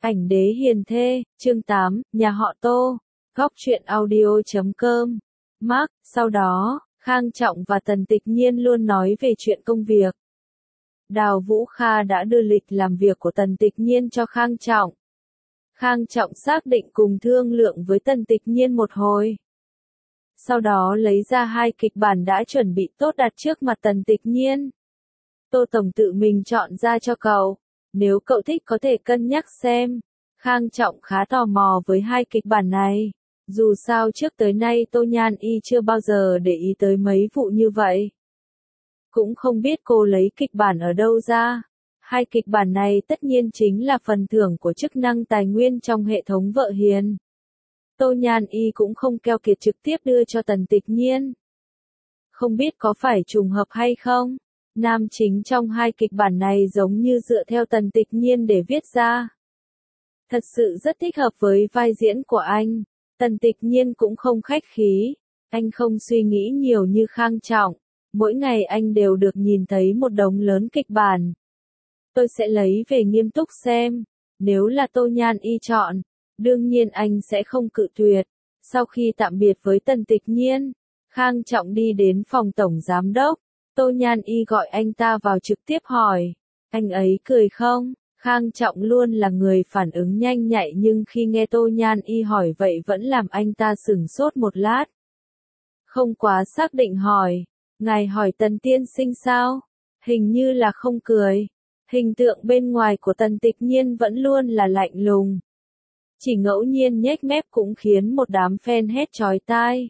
Ảnh đế hiền thê, chương 8, nhà họ Tô, góc truyện audio.com. Mark, sau đó, Khang Trọng và Tần Tịch Nhiên luôn nói về chuyện công việc. Đào Vũ Kha đã đưa lịch làm việc của Tần Tịch Nhiên cho Khang Trọng. Khang Trọng xác định cùng thương lượng với Tần Tịch Nhiên một hồi. Sau đó lấy ra 2 kịch bản đã chuẩn bị tốt đặt trước mặt Tần Tịch Nhiên. Tô Tổng tự mình chọn ra cho cậu. Nếu cậu thích có thể cân nhắc xem. Khang Trọng khá tò mò với 2 kịch bản này. Dù sao trước tới nay Tô Nhan Y chưa bao giờ để ý tới mấy vụ như vậy. Cũng không biết cô lấy kịch bản ở đâu ra. 2 kịch bản này tất nhiên chính là phần thưởng của chức năng tài nguyên trong hệ thống vợ hiền. Tô Nhan Y cũng không keo kiệt trực tiếp đưa cho Tần Tịch Nhiên. Không biết có phải trùng hợp hay không? Nam chính trong 2 kịch bản này giống như dựa theo Tần Tịch Nhiên để viết ra. Thật sự rất thích hợp với vai diễn của anh. Tần Tịch Nhiên cũng không khách khí. Anh không suy nghĩ nhiều như Khang Trọng. Mỗi ngày anh đều được nhìn thấy một đống lớn kịch bản. Tôi sẽ lấy về nghiêm túc xem. Nếu là Tô Nhan Y chọn, đương nhiên anh sẽ không cự tuyệt. Sau khi tạm biệt với Tần Tịch Nhiên, Khang Trọng đi đến phòng tổng giám đốc. Tô Nhan Y gọi anh ta vào trực tiếp hỏi. Anh ấy cười không? Khang Trọng luôn là người phản ứng nhanh nhạy nhưng khi nghe Tô Nhan Y hỏi vậy vẫn làm anh ta sửng sốt một lát. Không quá xác định hỏi. Ngài hỏi Tần tiên sinh sao? Hình như là không cười. Hình tượng bên ngoài của Tần Tịch Nhiên vẫn luôn là lạnh lùng. Chỉ ngẫu nhiên nhếch mép cũng khiến một đám fan hét chói tai.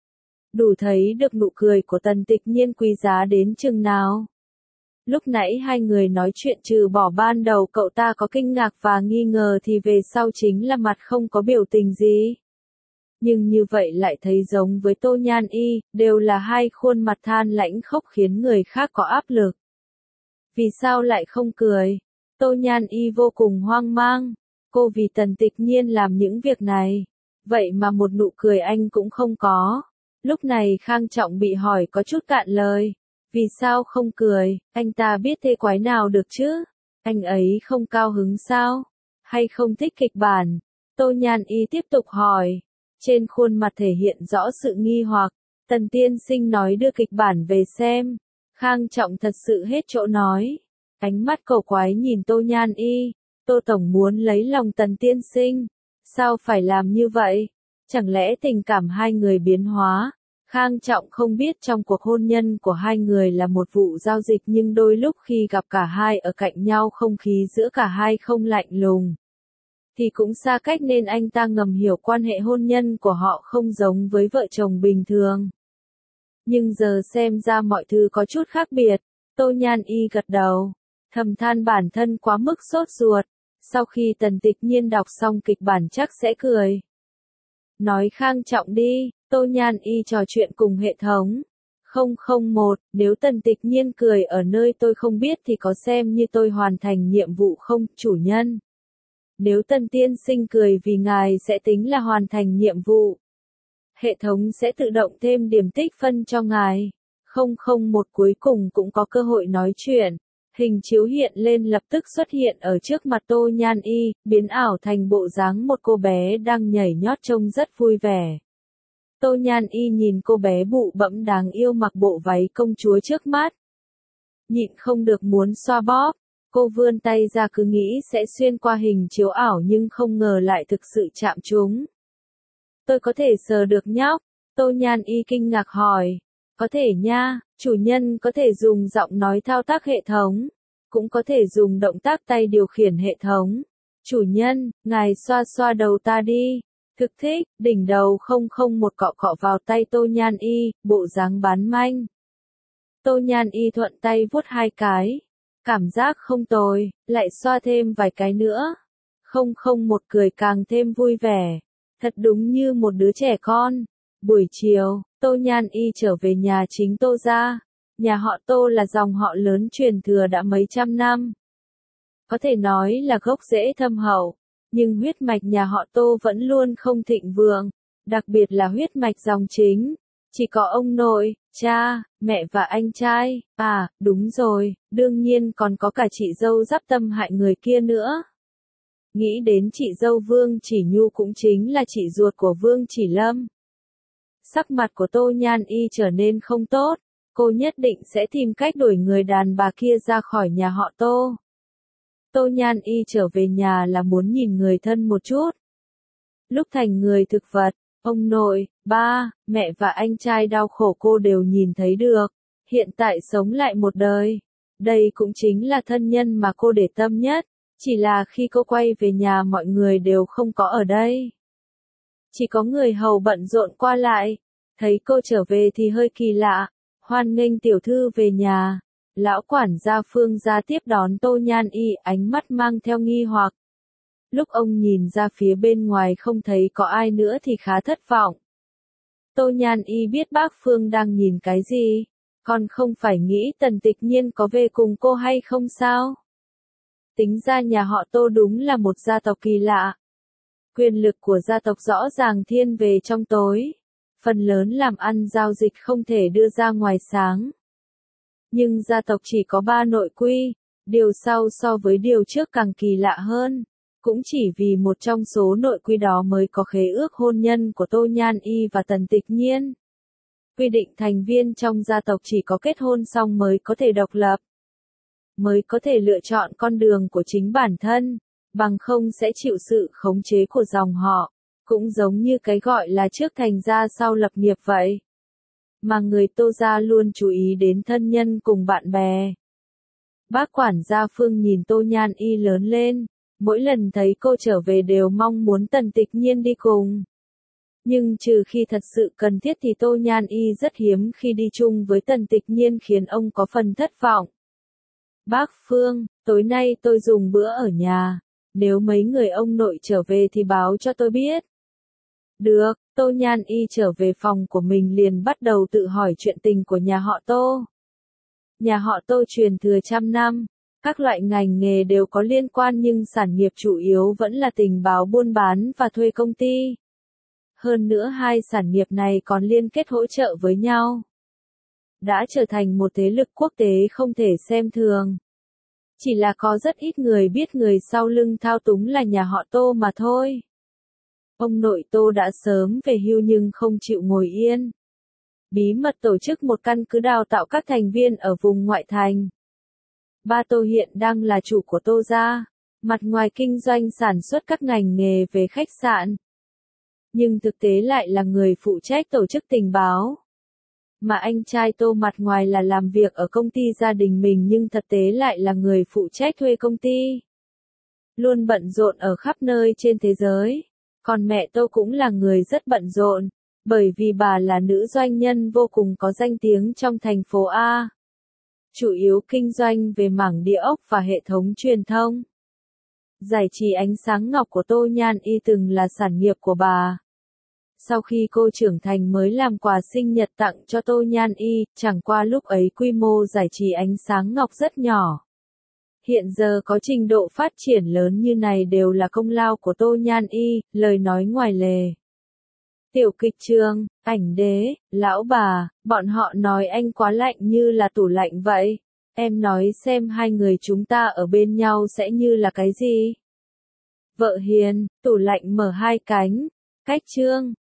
Đủ thấy được nụ cười của Tần Tịch Nhiên quý giá đến chừng nào. Lúc nãy 2 người nói chuyện trừ bỏ ban đầu cậu ta có kinh ngạc và nghi ngờ thì về sau chính là mặt không có biểu tình gì. Nhưng như vậy lại thấy giống với Tô Nhan Y, đều là 2 khuôn mặt than lãnh khốc khiến người khác có áp lực. Vì sao lại không cười? Tô Nhan Y vô cùng hoang mang. Cô vì Tần Tịch Nhiên làm những việc này. Vậy mà một nụ cười anh cũng không có. Lúc này Khang Trọng bị hỏi có chút cạn lời. Vì sao không cười? Anh ta biết thế quái nào được chứ? Anh ấy không cao hứng sao? Hay không thích kịch bản? Tô Nhan Y tiếp tục hỏi. Trên khuôn mặt thể hiện rõ sự nghi hoặc. Tần tiên sinh nói đưa kịch bản về xem. Khang Trọng thật sự hết chỗ nói. Ánh mắt cầu quái nhìn Tô Nhan Y. Tô Tổng muốn lấy lòng Tần tiên sinh. Sao phải làm như vậy? Chẳng lẽ tình cảm 2 người biến hóa? Khang Trọng không biết trong cuộc hôn nhân của 2 người là một vụ giao dịch nhưng đôi lúc khi gặp cả hai ở cạnh nhau không khí giữa cả hai không lạnh lùng. Thì cũng xa cách nên anh ta ngầm hiểu quan hệ hôn nhân của họ không giống với vợ chồng bình thường. Nhưng giờ xem ra mọi thứ có chút khác biệt. Tô Nhan Y gật đầu. Thầm than bản thân quá mức sốt ruột. Sau khi Tần Tịch Nhiên đọc xong kịch bản chắc sẽ cười. Nói Khang Trọng đi. Tô Nhan Y trò chuyện cùng hệ thống. 001, nếu Tần Tịch Nhiên cười ở nơi tôi không biết thì có xem như tôi hoàn thành nhiệm vụ không, chủ nhân? Nếu Tần tiên sinh cười vì ngài sẽ tính là hoàn thành nhiệm vụ. Hệ thống sẽ tự động thêm điểm tích phân cho ngài. 001 cuối cùng cũng có cơ hội nói chuyện. Hình chiếu hiện lên lập tức xuất hiện ở trước mặt Tô Nhan Y, biến ảo thành bộ dáng một cô bé đang nhảy nhót trông rất vui vẻ. Tô Nhan Y nhìn cô bé bụ bẫm đáng yêu mặc bộ váy công chúa trước mắt. Nhịn không được muốn xoa bóp. Cô vươn tay ra cứ nghĩ sẽ xuyên qua hình chiếu ảo nhưng không ngờ lại thực sự chạm trúng. Tôi có thể sờ được nhóc? Tô Nhan Y kinh ngạc hỏi. Có thể nha, chủ nhân có thể dùng giọng nói thao tác hệ thống. Cũng có thể dùng động tác tay điều khiển hệ thống. Chủ nhân, ngài xoa xoa đầu ta đi. Thực thích, đỉnh đầu 001 cọ cọ vào tay Tô Nhan Y, bộ dáng bán manh. Tô Nhan Y thuận tay vuốt 2 cái. Cảm giác không tồi, lại xoa thêm vài cái nữa. 001 cười càng thêm vui vẻ. Thật đúng như một đứa trẻ con. Buổi chiều, Tô Nhan Y trở về nhà chính Tô gia. Nhà họ Tô là dòng họ lớn truyền thừa đã mấy trăm năm. Có thể nói là gốc rễ thâm hậu. Nhưng huyết mạch nhà họ Tô vẫn luôn không thịnh vượng, đặc biệt là huyết mạch dòng chính. Chỉ có ông nội, cha, mẹ và anh trai, đúng rồi, đương nhiên còn có cả chị dâu giáp tâm hại người kia nữa. nghĩ đến chị dâu Vương Chỉ Nhu cũng chính là chị ruột của Vương Chỉ Lâm. Sắc mặt của Tô Nhan Y trở nên không tốt, cô nhất định sẽ tìm cách đuổi người đàn bà kia ra khỏi nhà họ Tô. Tô Nhan Y trở về nhà là muốn nhìn người thân một chút. Lúc thành người thực vật, ông nội, ba, mẹ và anh trai đau khổ cô đều nhìn thấy được, hiện tại sống lại một đời. Đây cũng chính là thân nhân mà cô để tâm nhất, chỉ là khi cô quay về nhà mọi người đều không có ở đây. Chỉ có người hầu bận rộn qua lại, thấy cô trở về thì hơi kỳ lạ, hoan nghênh tiểu thư về nhà. Lão quản gia Phương ra tiếp đón Tô Nhan Y, ánh mắt mang theo nghi hoặc. Lúc ông nhìn ra phía bên ngoài không thấy có ai nữa thì khá thất vọng. Tô Nhan Y biết bác Phương đang nhìn cái gì, còn không phải nghĩ Tần Tịch Nhiên có về cùng cô hay không sao? Tính ra nhà họ Tô đúng là một gia tộc kỳ lạ. Quyền lực của gia tộc rõ ràng thiên về trong tối, phần lớn làm ăn giao dịch không thể đưa ra ngoài sáng. Nhưng gia tộc chỉ có 3 nội quy, điều sau so với điều trước càng kỳ lạ hơn. Cũng chỉ vì một trong số nội quy đó mới có khế ước hôn nhân của Tô Nhan Y và Tần Tịch Nhiên. Quy định thành viên trong gia tộc chỉ có kết hôn xong mới có thể độc lập, mới có thể lựa chọn con đường của chính bản thân, bằng không sẽ chịu sự khống chế của dòng họ, cũng giống như cái gọi là trước thành gia sau lập nghiệp vậy. Mà người Tô gia luôn chú ý đến thân nhân cùng bạn bè. Bác quản gia Phương nhìn Tô Nhan Y lớn lên, mỗi lần thấy cô trở về đều mong muốn Tần Tịch Nhiên đi cùng. Nhưng trừ khi thật sự cần thiết thì Tô Nhan Y rất hiếm khi đi chung với Tần Tịch Nhiên, khiến ông có phần thất vọng. Bác Phương, tối nay tôi dùng bữa ở nhà, nếu mấy người ông nội trở về thì báo cho tôi biết. Được, Tô Nhan Y trở về phòng của mình liền bắt đầu tự hỏi chuyện tình của nhà họ Tô. Nhà họ Tô truyền thừa trăm năm, các loại ngành nghề đều có liên quan nhưng sản nghiệp chủ yếu vẫn là tình báo buôn bán và thuê công ty. Hơn nữa hai sản nghiệp này còn liên kết hỗ trợ với nhau. Đã trở thành một thế lực quốc tế không thể xem thường. Chỉ là có rất ít người biết người sau lưng thao túng là nhà họ Tô mà thôi. Ông nội Tô đã sớm về hưu nhưng không chịu ngồi yên. Bí mật tổ chức một căn cứ đào tạo các thành viên ở vùng ngoại thành. Ba Tô hiện đang là chủ của Tô gia, mặt ngoài kinh doanh sản xuất các ngành nghề về khách sạn. Nhưng thực tế lại là người phụ trách tổ chức tình báo. Mà anh trai Tô mặt ngoài là làm việc ở công ty gia đình mình nhưng thực tế lại là người phụ trách thuê công ty. Luôn bận rộn ở khắp nơi trên thế giới. Còn mẹ Tô cũng là người rất bận rộn, bởi vì bà là nữ doanh nhân vô cùng có danh tiếng trong thành phố A. Chủ yếu kinh doanh về mảng địa ốc và hệ thống truyền thông. Giải trí ánh sáng ngọc của Tô Nhan Y từng là sản nghiệp của bà. Sau khi cô trưởng thành mới làm quà sinh nhật tặng cho Tô Nhan Y, chẳng qua lúc ấy quy mô giải trí ánh sáng ngọc rất nhỏ. Hiện giờ có trình độ phát triển lớn như này đều là công lao của Tô Nhan Y, lời nói ngoài lề. Tiểu kịch trường, ảnh đế, lão bà, bọn họ nói anh quá lạnh như là tủ lạnh vậy. Em nói xem hai người chúng ta ở bên nhau sẽ như là cái gì? Vợ hiền, tủ lạnh mở hai cánh. Cách chương